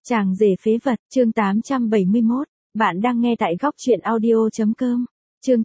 Chàng rể phế vật, chương 871, bạn đang nghe tại góc truyện audio.com. Chương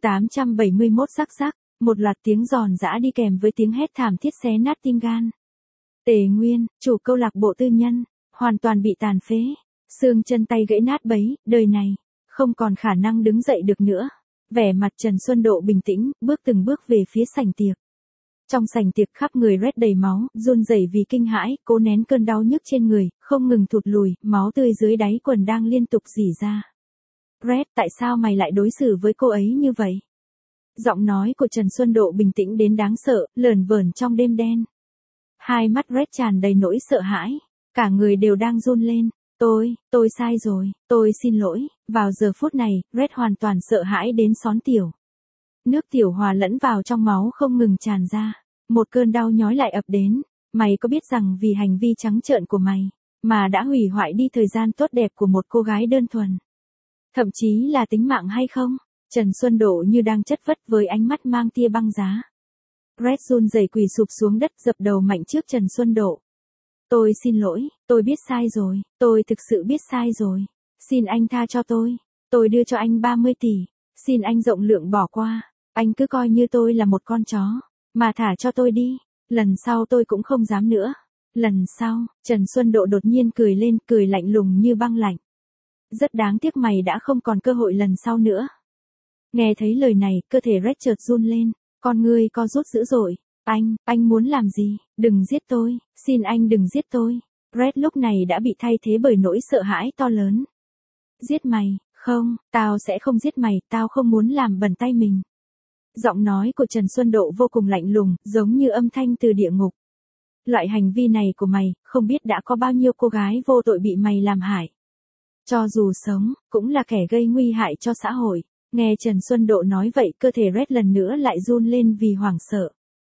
871 sắc, một loạt tiếng giòn giã đi kèm với tiếng hét thảm thiết xé nát tim gan. Tề Nguyên, chủ câu lạc bộ tư nhân, hoàn toàn bị tàn phế, xương chân tay gãy nát bấy, đời này, không còn khả năng đứng dậy được nữa. Vẻ mặt Trần Xuân Độ bình tĩnh, bước từng bước về phía sảnh tiệc. Trong sảnh tiệc khắp người Red đầy máu, run rẩy vì kinh hãi, cố nén cơn đau nhức trên người, không ngừng thụt lùi, máu tươi dưới đáy quần đang liên tục rỉ ra. Red, tại sao mày lại đối xử với cô ấy như vậy? Giọng nói của Trần Xuân Độ bình tĩnh đến đáng sợ, lởn vởn trong đêm đen. Hai mắt Red tràn đầy nỗi sợ hãi, cả người đều đang run lên. Tôi sai rồi, tôi xin lỗi. Vào giờ phút này, Red hoàn toàn sợ hãi đến xón tiểu. Nước tiểu hòa lẫn vào trong máu không ngừng tràn ra. Một cơn đau nhói lại ập đến. Mày có biết rằng vì hành vi trắng trợn của mày, mà đã hủy hoại đi thời gian tốt đẹp của một cô gái đơn thuần. Thậm chí là tính mạng hay không? Trần Xuân Độ như đang chất vất với ánh mắt mang tia băng giá. Red run rẩy quỳ sụp xuống đất dập đầu mạnh trước Trần Xuân Độ. Tôi xin lỗi, tôi biết sai rồi, tôi thực sự biết sai rồi. Xin anh tha cho tôi đưa cho anh 30 tỷ, xin anh rộng lượng bỏ qua, anh cứ coi như tôi là một con chó, mà thả cho tôi đi, lần sau tôi cũng không dám nữa. Lần sau, Trần Xuân Độ đột nhiên cười lên, cười lạnh lùng như băng lạnh. Rất đáng tiếc mày đã không còn cơ hội lần sau nữa. Nghe thấy lời này, cơ thể Red chợt run lên, con ngươi co rút dữ dội. Anh muốn làm gì? Đừng giết tôi, xin anh đừng giết tôi. Red lúc này đã bị thay thế bởi nỗi sợ hãi to lớn. Giết mày? Không, tao sẽ không giết mày, tao không muốn làm bẩn tay mình. Giọng nói của Trần Xuân Độ vô cùng lạnh lùng, giống như âm thanh từ địa ngục. Loại hành vi này của mày, không biết đã có bao nhiêu cô gái vô tội bị mày làm hại. Cho dù sống, cũng là kẻ gây nguy hại cho xã hội. Nghe Trần Xuân Độ nói vậy, cơ thể Red lần nữa lại run lên vì hoảng sợ.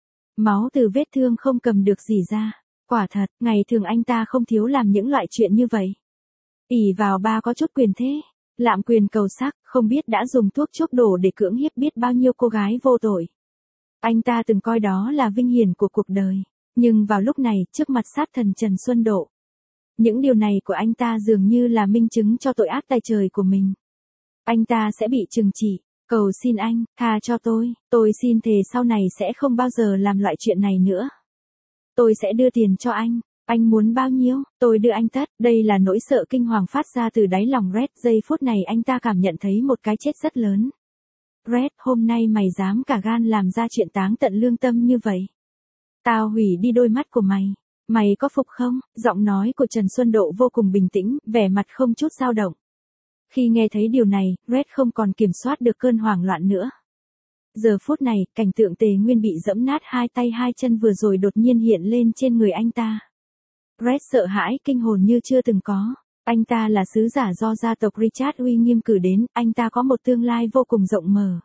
Máu từ vết thương không cầm được rỉ ra. Quả thật, ngày thường anh ta không thiếu làm những loại chuyện như vậy. Ỷ vào ba có chút quyền thế, lạm quyền cầu sắc, không biết đã dùng thuốc chuốc đổ để cưỡng hiếp biết bao nhiêu cô gái vô tội. Anh ta từng coi đó là vinh hiển của cuộc đời. Nhưng vào lúc này, trước mặt sát thần Trần Xuân Độ, những điều này của anh ta dường như là minh chứng cho tội ác tày trời của mình. Anh ta sẽ bị trừng trị. Cầu xin anh, tha cho tôi xin thề sau này sẽ không bao giờ làm loại chuyện này nữa. Tôi sẽ đưa tiền cho anh muốn bao nhiêu, tôi đưa anh tất. Đây là nỗi sợ kinh hoàng phát ra từ đáy lòng Red, giây phút này anh ta cảm nhận thấy một cái chết rất lớn. Red, hôm nay mày dám cả gan làm ra chuyện táng tận lương tâm như vậy. Tao hủy đi đôi mắt của mày có phục không? Giọng nói của Trần Xuân Độ vô cùng bình tĩnh, vẻ mặt không chút dao động. Khi nghe thấy điều này, Red không còn kiểm soát được cơn hoảng loạn nữa. Giờ phút này, cảnh tượng Tề Nguyên bị dẫm nát hai tay hai chân vừa rồi đột nhiên hiện lên trên người anh ta. Red sợ hãi kinh hồn như chưa từng có. Anh ta là sứ giả do gia tộc Richard uy nghiêm cử đến, anh ta có một tương lai vô cùng rộng mở.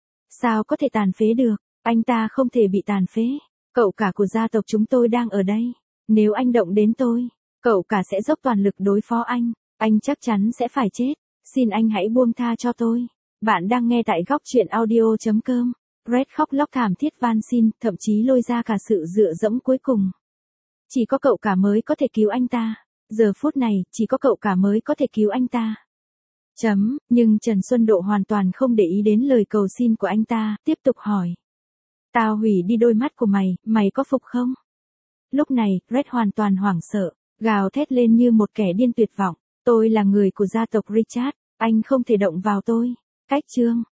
Sao có thể tàn phế được? Anh ta không thể bị tàn phế. Cậu cả của gia tộc chúng tôi đang ở đây. Nếu anh động đến tôi, cậu cả sẽ dốc toàn lực đối phó anh. Anh chắc chắn sẽ phải chết. Xin anh hãy buông tha cho tôi. Bạn đang nghe tại góc truyện audio.com. Red khóc lóc thảm thiết van xin, thậm chí lôi ra cả sự dựa dẫm cuối cùng. Chỉ có cậu cả mới có thể cứu anh ta. Giờ phút này, chỉ có cậu cả mới có thể cứu anh ta. Nhưng Trần Xuân Độ hoàn toàn không để ý đến lời cầu xin của anh ta, tiếp tục hỏi. Tao hủy đi đôi mắt của mày có phục không? Lúc này, Red hoàn toàn hoảng sợ, gào thét lên như một kẻ điên tuyệt vọng. Tôi là người của gia tộc Richard, anh không thể động vào tôi. Cách chương,